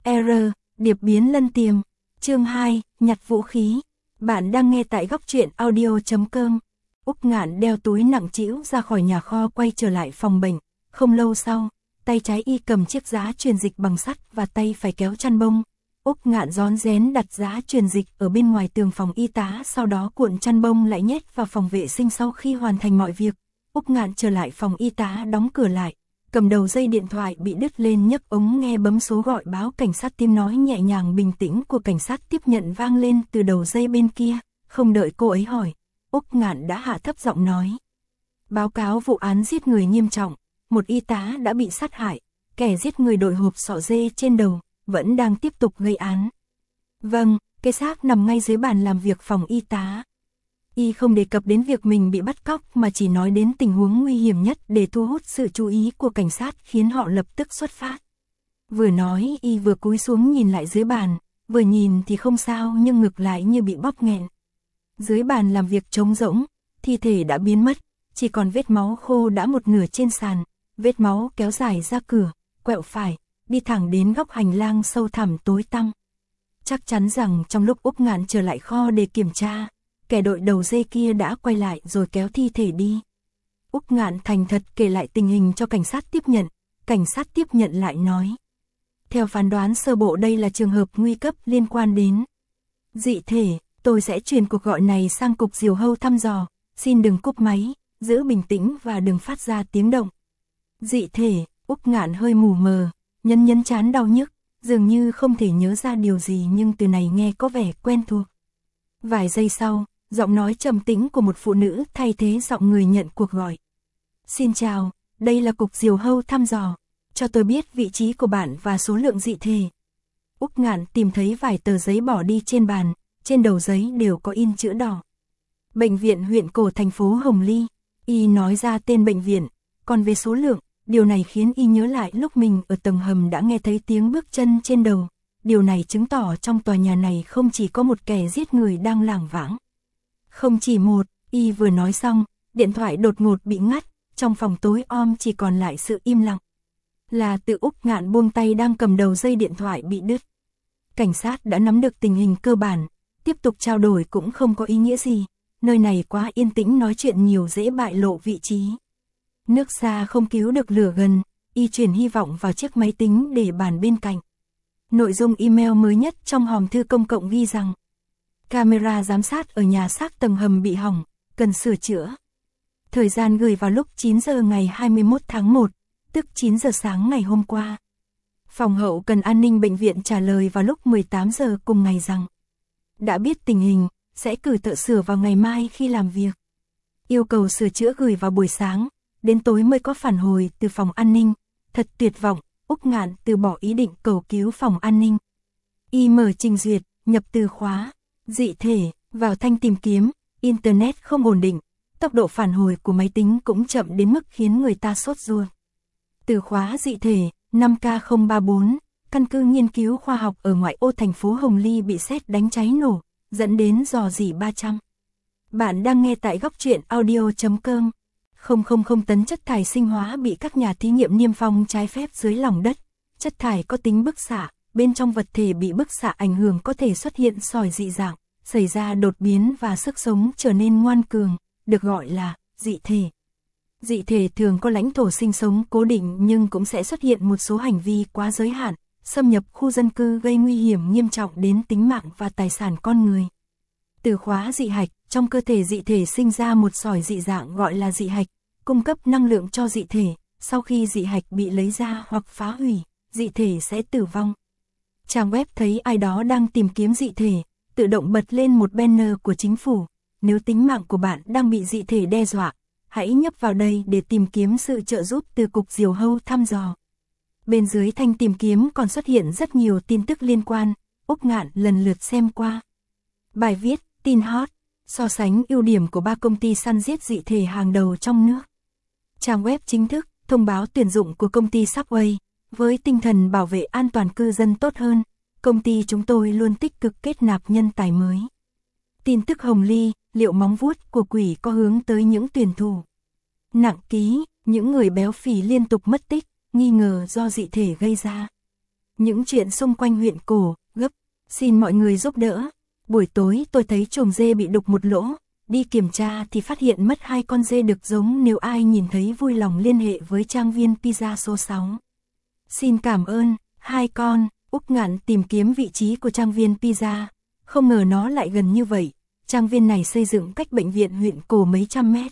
R. Điệp biến lân tiềm. Chương 2, nhặt vũ khí. Bạn đang nghe tại góc truyện audio.com. Úc Ngạn đeo túi nặng trĩu ra khỏi nhà kho quay trở lại phòng bệnh. Không lâu sau, tay trái y cầm chiếc giá truyền dịch bằng sắt và tay phải kéo chăn bông. Úc Ngạn rón rén đặt giá truyền dịch ở bên ngoài tường phòng y tá, sau đó cuộn chăn bông lại nhét vào phòng vệ sinh. Sau khi hoàn thành mọi việc, Úc Ngạn trở lại phòng y tá, đóng cửa lại, cầm đầu dây điện thoại bị đứt lên, nhấc ống nghe bấm số gọi báo cảnh sát. Tiếng nói nhẹ nhàng bình tĩnh của cảnh sát tiếp nhận vang lên từ đầu dây bên kia. Không đợi cô ấy hỏi, Úc Ngạn đã hạ thấp giọng nói: báo cáo vụ án giết người nghiêm trọng, một y tá đã bị sát hại, kẻ giết người đội hộp sọ dê trên đầu, vẫn đang tiếp tục gây án. Vâng, cái xác nằm ngay dưới bàn làm việc phòng y tá. Y không đề cập đến việc mình bị bắt cóc mà chỉ nói đến tình huống nguy hiểm nhất để thu hút sự chú ý của cảnh sát, khiến họ lập tức xuất phát. Vừa nói y vừa cúi xuống nhìn lại dưới bàn, vừa nhìn thì không sao nhưng ngực lại như bị bóp nghẹn. Dưới bàn làm việc trống rỗng, thi thể đã biến mất, chỉ còn vết máu khô đã một nửa trên sàn, vết máu kéo dài ra cửa, quẹo phải, đi thẳng đến góc hành lang sâu thẳm tối tăm. Chắc chắn rằng trong lúc Úc Ngạn trở lại kho để kiểm tra, kẻ đội đầu dây kia đã quay lại rồi kéo thi thể đi. Úc Ngạn thành thật kể lại tình hình cho cảnh sát tiếp nhận. Cảnh sát tiếp nhận lại nói: theo phán đoán sơ bộ đây là trường hợp nguy cấp liên quan đến dị thể. Tôi sẽ truyền cuộc gọi này sang cục diều hâu thăm dò, xin đừng cúp máy, giữ bình tĩnh và đừng phát ra tiếng động. Dị thể. Úc Ngạn hơi mù mờ, nhấn trán đau nhức, dường như không thể nhớ ra điều gì, nhưng từ này nghe có vẻ quen thuộc. Vài giây sau, giọng nói trầm tĩnh của một phụ nữ thay thế giọng người nhận cuộc gọi. Xin chào, đây là cục diều hâu thăm dò, cho tôi biết vị trí của bạn và số lượng dị thể. Úc Ngạn tìm thấy vài tờ giấy bỏ đi trên bàn, trên đầu giấy đều có in chữ đỏ. Bệnh viện huyện cổ thành phố Hồng Ly. Y nói ra tên bệnh viện, còn về số lượng, điều này khiến y nhớ lại lúc mình ở tầng hầm đã nghe thấy tiếng bước chân trên đầu. Điều này chứng tỏ trong tòa nhà này không chỉ có một kẻ giết người đang lảng vảng. Không chỉ một. Y vừa nói xong, điện thoại đột ngột bị ngắt, trong phòng tối om chỉ còn lại sự im lặng. Là từ Úc Ngạn buông tay đang cầm đầu dây điện thoại bị đứt. Cảnh sát đã nắm được tình hình cơ bản, tiếp tục trao đổi cũng không có ý nghĩa gì, nơi này quá yên tĩnh, nói chuyện nhiều dễ bại lộ vị trí. Nước xa không cứu được lửa gần, y chuyển hy vọng vào chiếc máy tính để bàn bên cạnh. Nội dung email mới nhất trong hòm thư công cộng ghi rằng: camera giám sát ở nhà xác tầng hầm bị hỏng, cần sửa chữa. Thời gian gửi vào lúc 9 giờ ngày 21 tháng 1, tức 9 giờ sáng ngày hôm qua. Phòng hậu cần an ninh bệnh viện trả lời vào lúc 18 giờ cùng ngày rằng đã biết tình hình, sẽ cử thợ sửa vào ngày mai khi làm việc. Yêu cầu sửa chữa gửi vào buổi sáng, đến tối mới có phản hồi từ phòng an ninh. Thật tuyệt vọng, Úc Ngạn từ bỏ ý định cầu cứu phòng an ninh. Y mở trình duyệt, nhập từ khóa dị thể vào thanh tìm kiếm. Internet không ổn định, tốc độ phản hồi của máy tính cũng chậm đến mức khiến người ta sốt ruột. Từ khóa dị thể 5K034, căn cứ nghiên cứu khoa học ở ngoại ô thành phố Hồng Ly bị sét đánh cháy nổ, dẫn đến rò rỉ 300. Bạn đang nghe tại góc truyện audio.com. 000 tấn chất thải sinh hóa bị các nhà thí nghiệm niêm phong trái phép dưới lòng đất. Chất thải có tính bức xạ, bên trong vật thể bị bức xạ ảnh hưởng có thể xuất hiện sỏi dị dạng, xảy ra đột biến và sức sống trở nên ngoan cường, được gọi là dị thể. Dị thể thường có lãnh thổ sinh sống cố định nhưng cũng sẽ xuất hiện một số hành vi quá giới hạn, xâm nhập khu dân cư gây nguy hiểm nghiêm trọng đến tính mạng và tài sản con người. Từ khóa dị hạch, trong cơ thể dị thể sinh ra một sỏi dị dạng gọi là dị hạch, cung cấp năng lượng cho dị thể. Sau khi dị hạch bị lấy ra hoặc phá hủy, dị thể sẽ tử vong. Trang web thấy ai đó đang tìm kiếm dị thể, tự động bật lên một banner của chính phủ. Nếu tính mạng của bạn đang bị dị thể đe dọa, hãy nhấp vào đây để tìm kiếm sự trợ giúp từ cục diều hâu thăm dò. Bên dưới thanh tìm kiếm còn xuất hiện rất nhiều tin tức liên quan. Úc Ngạn lần lượt xem qua. Bài viết, tin hot, so sánh ưu điểm của 3 công ty săn giết dị thể hàng đầu trong nước. Trang web chính thức, thông báo tuyển dụng của công ty Subway. Với tinh thần bảo vệ an toàn cư dân tốt hơn, công ty chúng tôi luôn tích cực kết nạp nhân tài mới. Tin tức Hồng Ly, liệu móng vuốt của quỷ có hướng tới những tuyển thủ nặng ký, những người béo phì liên tục mất tích, nghi ngờ do dị thể gây ra. Những chuyện xung quanh huyện cổ, gấp, xin mọi người giúp đỡ. Buổi tối tôi thấy chuồng dê bị đục một lỗ, đi kiểm tra thì phát hiện mất 2 con dê đực giống, nếu ai nhìn thấy vui lòng liên hệ với trang viên pizza số 6. Xin cảm ơn, 2 con. Úc Ngạn tìm kiếm vị trí của trang viên pizza, không ngờ nó lại gần như vậy. Trang viên này xây dựng cách bệnh viện huyện cổ mấy trăm mét.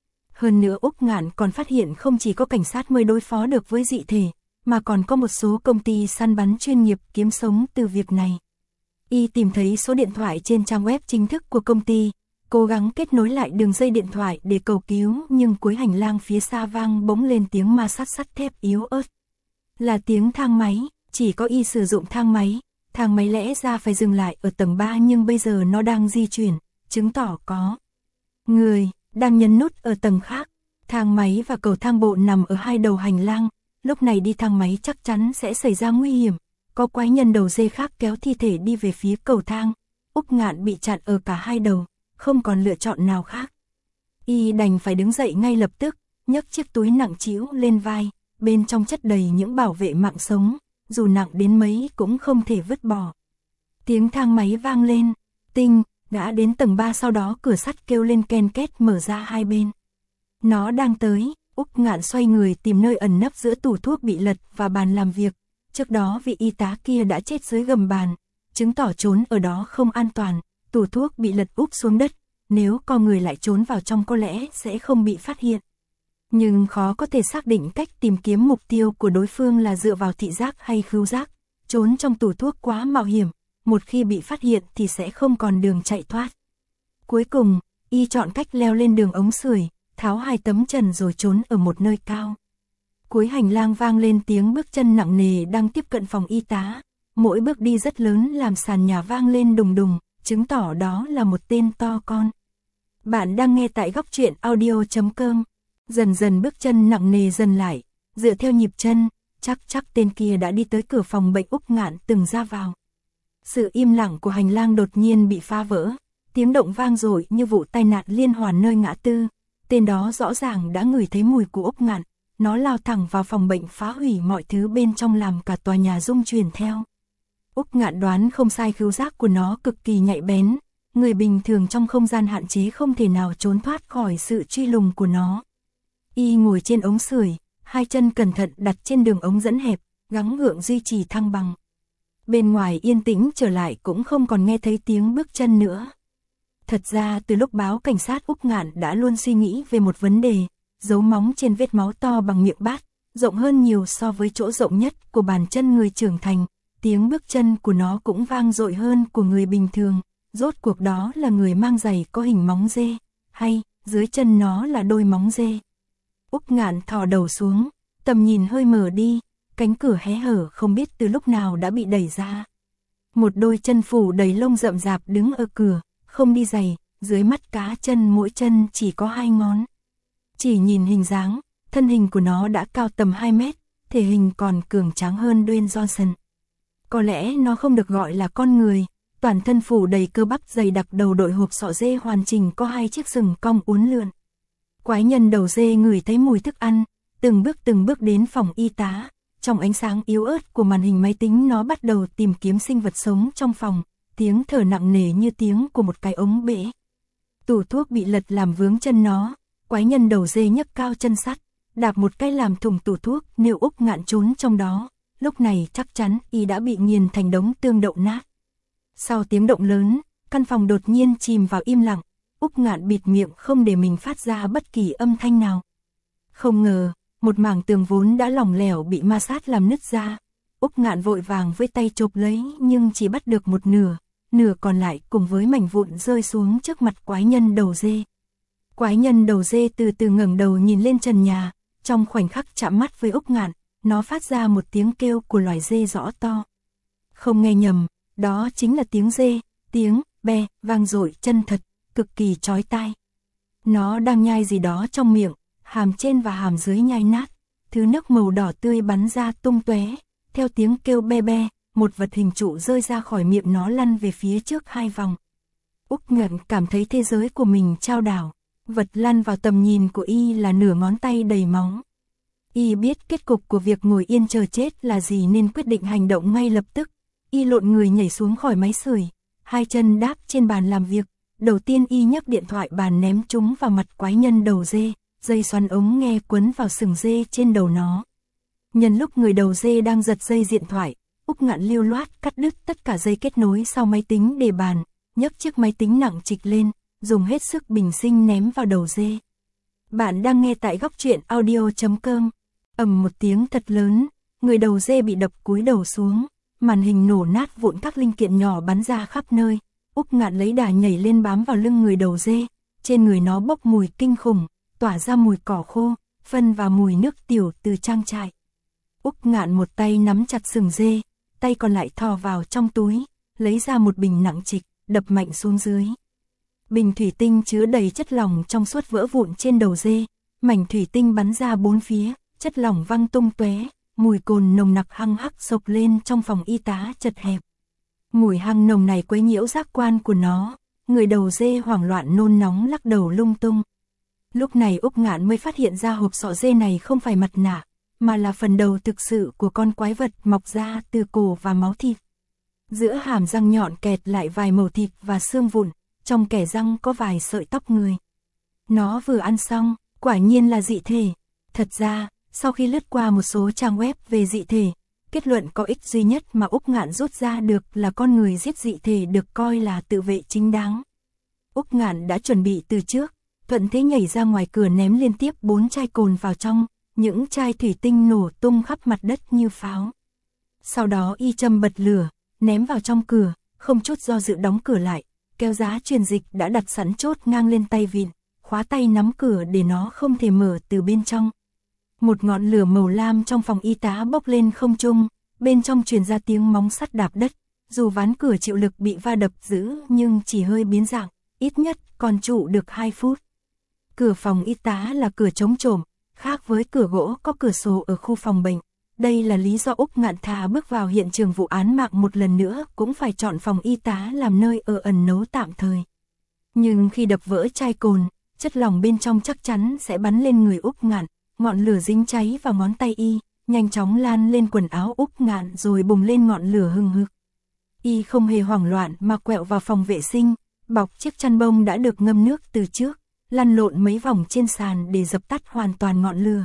Hơn nữa Úc Ngạn còn phát hiện không chỉ có cảnh sát mới đối phó được với dị thể, mà còn có một số công ty săn bắn chuyên nghiệp kiếm sống từ việc này. Y tìm thấy số điện thoại trên trang web chính thức của công ty, cố gắng kết nối lại đường dây điện thoại để cầu cứu, nhưng cuối hành lang phía xa vang bỗng lên tiếng ma sát sắt thép yếu ớt. Là tiếng thang máy, chỉ có Y sử dụng thang máy lẽ ra phải dừng lại ở tầng 3 nhưng bây giờ nó đang di chuyển, chứng tỏ có người đang nhấn nút ở tầng khác. Thang máy và cầu thang bộ nằm ở hai đầu hành lang, lúc này đi thang máy chắc chắn sẽ xảy ra nguy hiểm. Có quái nhân đầu dê khác kéo thi thể đi về phía cầu thang. Úc Ngạn bị chặn ở cả hai đầu, không còn lựa chọn nào khác. Y đành phải đứng dậy ngay lập tức, nhấc chiếc túi nặng trĩu lên vai, bên trong chất đầy những bảo vệ mạng sống, dù nặng đến mấy cũng không thể vứt bỏ. Tiếng thang máy vang lên, tinh, đã đến tầng 3, sau đó cửa sắt kêu lên ken két mở ra hai bên. Nó đang tới. Úc Ngạn xoay người tìm nơi ẩn nấp giữa tủ thuốc bị lật và bàn làm việc. Trước đó vị y tá kia đã chết dưới gầm bàn, chứng tỏ trốn ở đó không an toàn. Tủ thuốc bị lật úp xuống đất, nếu con người lại trốn vào trong có lẽ sẽ không bị phát hiện. Nhưng khó có thể xác định cách tìm kiếm mục tiêu của đối phương là dựa vào thị giác hay khứu giác. Trốn trong tủ thuốc quá mạo hiểm, một khi bị phát hiện thì sẽ không còn đường chạy thoát. Cuối cùng, Y chọn cách leo lên đường ống sưởi, tháo 2 tấm trần rồi trốn ở một nơi cao. Cuối hành lang vang lên tiếng bước chân nặng nề đang tiếp cận phòng y tá. Mỗi bước đi rất lớn làm sàn nhà vang lên đùng đùng, chứng tỏ đó là một tên to con. Bạn đang nghe tại Góc Truyện Audio.com. Dần dần bước chân nặng nề dần lại, dựa theo nhịp chân, chắc tên kia đã đi tới cửa phòng bệnh Úc Ngạn từng ra vào. Sự im lặng của hành lang đột nhiên bị phá vỡ, tiếng động vang dội như vụ tai nạn liên hoàn nơi ngã tư. Tên đó rõ ràng đã ngửi thấy mùi của Úc Ngạn, nó lao thẳng vào phòng bệnh phá hủy mọi thứ bên trong làm cả tòa nhà rung chuyển theo. Úc Ngạn đoán không sai, khứu giác của nó cực kỳ nhạy bén, người bình thường trong không gian hạn chế không thể nào trốn thoát khỏi sự truy lùng của nó. Y ngồi trên ống sưởi, 2 chân cẩn thận đặt trên đường ống dẫn hẹp, gắng gượng duy trì thăng bằng. Bên ngoài yên tĩnh trở lại cũng không còn nghe thấy tiếng bước chân nữa. Thật ra từ lúc báo cảnh sát Úc Ngạn đã luôn suy nghĩ về một vấn đề, dấu móng trên vết máu to bằng miệng bát, rộng hơn nhiều so với chỗ rộng nhất của bàn chân người trưởng thành, tiếng bước chân của nó cũng vang dội hơn của người bình thường, rốt cuộc đó là người mang giày có hình móng dê, hay dưới chân nó là đôi móng dê. Úc Ngạn thò đầu xuống, tầm nhìn hơi mở đi, cánh cửa hé hở không biết từ lúc nào đã bị đẩy ra. Một đôi chân phủ đầy lông rậm rạp đứng ở cửa, không đi giày, dưới mắt cá chân mỗi chân chỉ có 2 ngón. Chỉ nhìn hình dáng, thân hình của nó đã cao tầm 2 mét, thể hình còn cường tráng hơn Dwayne Johnson. Có lẽ nó không được gọi là con người, toàn thân phủ đầy cơ bắp dày đặc, đầu đội hộp sọ dê hoàn chỉnh, có 2 chiếc sừng cong uốn lượn. Quái nhân đầu dê ngửi thấy mùi thức ăn, từng bước đến phòng y tá. Trong ánh sáng yếu ớt của màn hình máy tính nó bắt đầu tìm kiếm sinh vật sống trong phòng, tiếng thở nặng nề như tiếng của một cái ống bể. Tủ thuốc bị lật làm vướng chân nó, quái nhân đầu dê nhấc cao chân sắt, đạp một cái làm thủng tủ thuốc. Nếu Úc Ngạn trốn trong đó, lúc này chắc chắn Y đã bị nghiền thành đống tương đậu nát. Sau tiếng động lớn, căn phòng đột nhiên chìm vào im lặng. Úc Ngạn bịt miệng không để mình phát ra bất kỳ âm thanh nào. Không ngờ, một mảng tường vốn đã lỏng lẻo bị ma sát làm nứt ra. Úc Ngạn vội vàng với tay chộp lấy nhưng chỉ bắt được một nửa, nửa còn lại cùng với mảnh vụn rơi xuống trước mặt quái nhân đầu dê. Quái nhân đầu dê từ từ ngẩng đầu nhìn lên trần nhà, trong khoảnh khắc chạm mắt với Úc Ngạn, nó phát ra một tiếng kêu của loài dê rõ to. Không nghe nhầm, đó chính là tiếng dê, tiếng be vang dội chân thật, cực kỳ chói tai. Nó đang nhai gì đó trong miệng, hàm trên và hàm dưới nhai nát, thứ nước màu đỏ tươi bắn ra tung tóe. Theo tiếng kêu be be, một vật hình trụ rơi ra khỏi miệng nó, lăn về phía trước 2 vòng. Úc Ngạn cảm thấy thế giới của mình chao đảo, vật lăn vào tầm nhìn của Y là nửa ngón tay đầy máu. Y biết kết cục của việc ngồi yên chờ chết là gì nên quyết định hành động ngay lập tức. Y lộn người nhảy xuống khỏi máy sưởi, hai chân đáp trên bàn làm việc. Đầu tiên Y nhấc điện thoại bàn ném chúng vào mặt quái nhân đầu dê, dây xoắn ống nghe quấn vào sừng dê trên đầu nó. Nhân lúc người đầu dê đang giật dây điện thoại, Úc Ngạn lưu loát cắt đứt tất cả dây kết nối sau máy tính để bàn, nhấc chiếc máy tính nặng trịch lên, dùng hết sức bình sinh ném vào đầu dê. Bạn đang nghe tại góc truyện audio.com. Ầm một tiếng thật lớn, người đầu dê bị đập cúi đầu xuống, màn hình nổ nát vụn, các linh kiện nhỏ bắn ra khắp nơi. Úc Ngạn lấy đà nhảy lên bám vào lưng người đầu dê, trên người nó bốc mùi kinh khủng, tỏa ra mùi cỏ khô, phân và mùi nước tiểu từ trang trại. Úc Ngạn một tay nắm chặt sừng dê, tay còn lại thò vào trong túi, lấy ra một bình nặng trịch, đập mạnh xuống dưới. Bình thủy tinh chứa đầy chất lỏng trong suốt vỡ vụn trên đầu dê, mảnh thủy tinh bắn ra bốn phía, chất lỏng văng tung tóe, mùi cồn nồng nặc hăng hắc xộc lên trong phòng y tá chật hẹp. Mùi hăng nồng này quấy nhiễu giác quan của nó, người đầu dê hoảng loạn nôn nóng lắc đầu lung tung. Lúc này Úc Ngạn mới phát hiện ra hộp sọ dê này không phải mặt nạ, mà là phần đầu thực sự của con quái vật mọc ra từ cổ và máu thịt. Giữa hàm răng nhọn kẹt lại vài mẩu thịt và xương vụn, trong kẽ răng có vài sợi tóc người. Nó vừa ăn xong, quả nhiên là dị thể. Thật ra, sau khi lướt qua một số trang web về dị thể, kết luận có ích duy nhất mà Úc Ngạn rút ra được là con người giết dị thể được coi là tự vệ chính đáng. Úc Ngạn đã chuẩn bị từ trước, thuận thế nhảy ra ngoài cửa ném liên tiếp 4 chai cồn vào trong, những chai thủy tinh nổ tung khắp mặt đất như pháo. Sau đó Y châm bật lửa, ném vào trong cửa, không chút do dự đóng cửa lại, kéo giá truyền dịch đã đặt sẵn chốt ngang lên tay vịn, khóa tay nắm cửa để nó không thể mở từ bên trong. Một ngọn lửa màu lam trong phòng y tá bốc lên không trung, bên trong truyền ra tiếng móng sắt đạp đất, dù ván cửa chịu lực bị va đập dữ nhưng chỉ hơi biến dạng, ít nhất còn trụ được 2 phút. Cửa phòng y tá là cửa chống trộm, khác với cửa gỗ có cửa sổ ở khu phòng bệnh. Đây là lý do Úc Ngạn thà bước vào hiện trường vụ án mạng một lần nữa cũng phải chọn phòng y tá làm nơi ở ẩn náu tạm thời. Nhưng khi đập vỡ chai cồn, chất lỏng bên trong chắc chắn sẽ bắn lên người Úc Ngạn, ngọn lửa dính cháy vào ngón tay Y, nhanh chóng lan lên quần áo Úc Ngạn rồi bùng lên ngọn lửa hừng hực. Y không hề hoảng loạn mà quẹo vào phòng vệ sinh, bọc chiếc chăn bông đã được ngâm nước từ trước, lăn lộn mấy vòng trên sàn để dập tắt hoàn toàn ngọn lửa.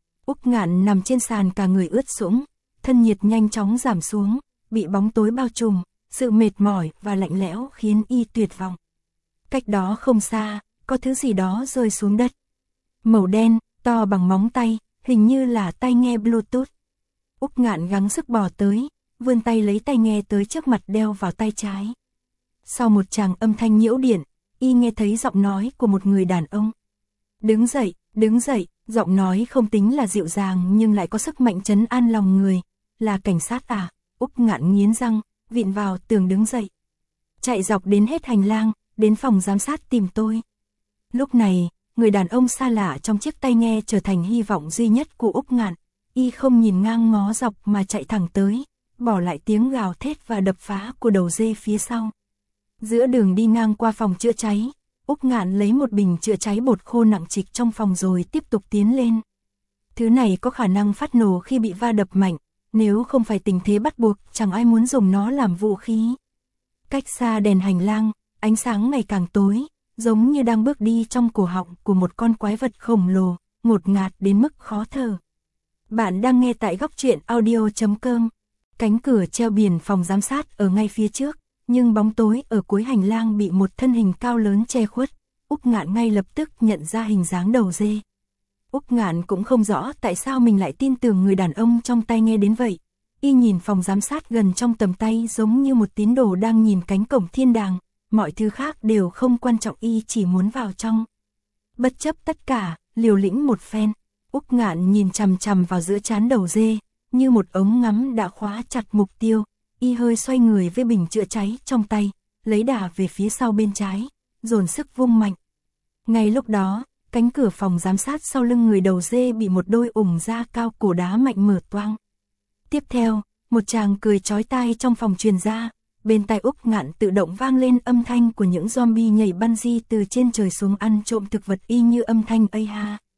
Úc Ngạn nằm trên sàn cả người ướt sũng, thân nhiệt nhanh chóng giảm xuống, bị bóng tối bao trùm, sự mệt mỏi và lạnh lẽo khiến Y tuyệt vọng. Cách đó không xa, có thứ gì đó rơi xuống đất. Màu đen, to bằng móng tay, hình như là tai nghe Bluetooth. Úc Ngạn gắng sức bò tới, vươn tay lấy tai nghe tới trước mặt đeo vào tay trái. Sau một tràng âm thanh nhiễu điện, Y nghe thấy giọng nói của một người đàn ông. Đứng dậy, giọng nói không tính là dịu dàng nhưng lại có sức mạnh trấn an lòng người. Là cảnh sát à? Úc Ngạn nghiến răng, vịn vào tường đứng dậy. Chạy dọc đến hết hành lang, đến phòng giám sát tìm tôi. Lúc này, người đàn ông xa lạ trong chiếc tai nghe trở thành hy vọng duy nhất của Úc Ngạn. Y không nhìn ngang ngó dọc mà chạy thẳng tới, bỏ lại tiếng gào thét và đập phá của đầu dê phía sau. Giữa đường đi ngang qua phòng chữa cháy, Úc Ngạn lấy một bình chữa cháy bột khô nặng trịch trong phòng rồi tiếp tục tiến lên. Thứ này có khả năng phát nổ khi bị va đập mạnh, nếu không phải tình thế bắt buộc, chẳng ai muốn dùng nó làm vũ khí. Cách xa đèn hành lang, ánh sáng ngày càng tối, giống như đang bước đi trong cổ họng của một con quái vật khổng lồ, ngột ngạt đến mức khó thở. Bạn đang nghe tại góc truyện audio.com. Cánh cửa treo biển phòng giám sát ở ngay phía trước, nhưng bóng tối ở cuối hành lang bị một thân hình cao lớn che khuất. Úc Ngạn ngay lập tức nhận ra hình dáng đầu dê. Úc Ngạn cũng không rõ tại sao mình lại tin tưởng người đàn ông trong tai nghe đến vậy. Y nhìn phòng giám sát gần trong tầm tay giống như một tín đồ đang nhìn cánh cổng thiên đàng, mọi thứ khác đều không quan trọng, Y chỉ muốn vào trong. Bất chấp tất cả, liều lĩnh một phen, Úc Ngạn nhìn chằm chằm vào giữa trán đầu dê, như một ống ngắm đã khóa chặt mục tiêu. Y hơi xoay người với bình chữa cháy trong tay, lấy đà về phía sau bên trái, dồn sức vung mạnh. Ngay lúc đó, cánh cửa phòng giám sát sau lưng người đầu dê bị một đôi ủng da cao cổ đá mạnh mở toang. Tiếp theo, một tràng cười chói tai trong phòng truyền ra, bên tai Úc Ngạn tự động vang lên âm thanh của những zombie nhảy bungee từ trên trời xuống ăn trộm thực vật y như âm thanh A ha.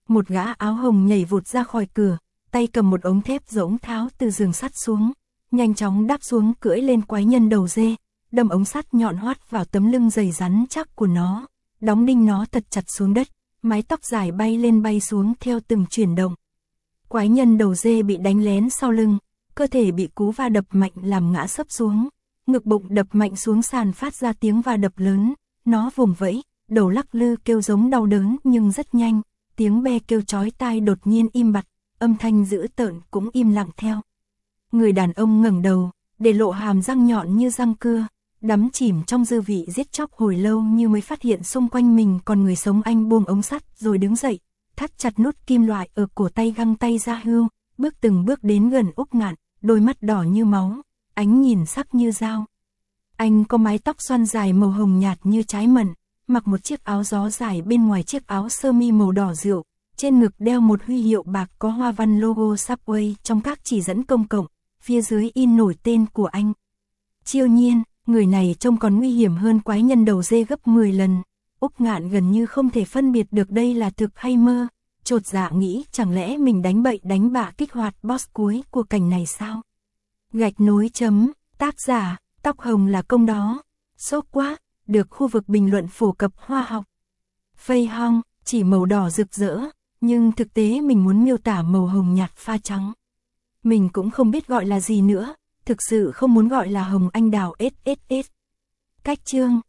Một gã áo hồng nhảy vụt ra khỏi cửa, tay cầm một ống thép rỗng tháo từ giường sắt xuống, nhanh chóng đáp xuống cưỡi lên quái nhân đầu dê, đâm ống sắt nhọn hoắt vào tấm lưng dày rắn chắc của nó, đóng đinh nó thật chặt xuống đất, mái tóc dài bay lên bay xuống theo từng chuyển động. Quái nhân đầu dê bị đánh lén sau lưng, cơ thể bị cú va đập mạnh làm ngã sấp xuống, ngực bụng đập mạnh xuống sàn phát ra tiếng va đập lớn, nó vùng vẫy, đầu lắc lư kêu giống đau đớn nhưng rất nhanh, tiếng be kêu chói tai đột nhiên im bặt, âm thanh dữ tợn cũng im lặng theo. Người đàn ông ngẩng đầu, để lộ hàm răng nhọn như răng cưa, đắm chìm trong dư vị giết chóc hồi lâu như mới phát hiện xung quanh mình còn người sống. Anh buông ống sắt rồi đứng dậy, thắt chặt nút kim loại ở cổ tay găng tay ra hưu, bước từng bước đến gần Úc Ngạn, đôi mắt đỏ như máu, ánh nhìn sắc như dao. Anh có mái tóc xoăn dài màu hồng nhạt như trái mận, mặc một chiếc áo gió dài bên ngoài chiếc áo sơ mi màu đỏ rượu, trên ngực đeo một huy hiệu bạc có hoa văn logo Subway trong các chỉ dẫn công cộng, phía dưới in nổi tên của anh. Chiêu nhiên, người này trông còn nguy hiểm hơn quái nhân đầu dê gấp 10 lần. Úc Ngạn gần như không thể phân biệt được đây là thực hay mơ, chột dạ nghĩ chẳng lẽ mình đánh bậy đánh bạ kích hoạt boss cuối của cảnh này sao? Gạch nối chấm, tác giả, tóc hồng là công đó. Sốt quá, được khu vực bình luận phổ cập khoa học. Phây hong, chỉ màu đỏ rực rỡ, nhưng thực tế mình muốn miêu tả màu hồng nhạt pha trắng. Mình cũng không biết gọi là gì nữa, thực sự không muốn gọi là hồng anh đào SSS. Cách chương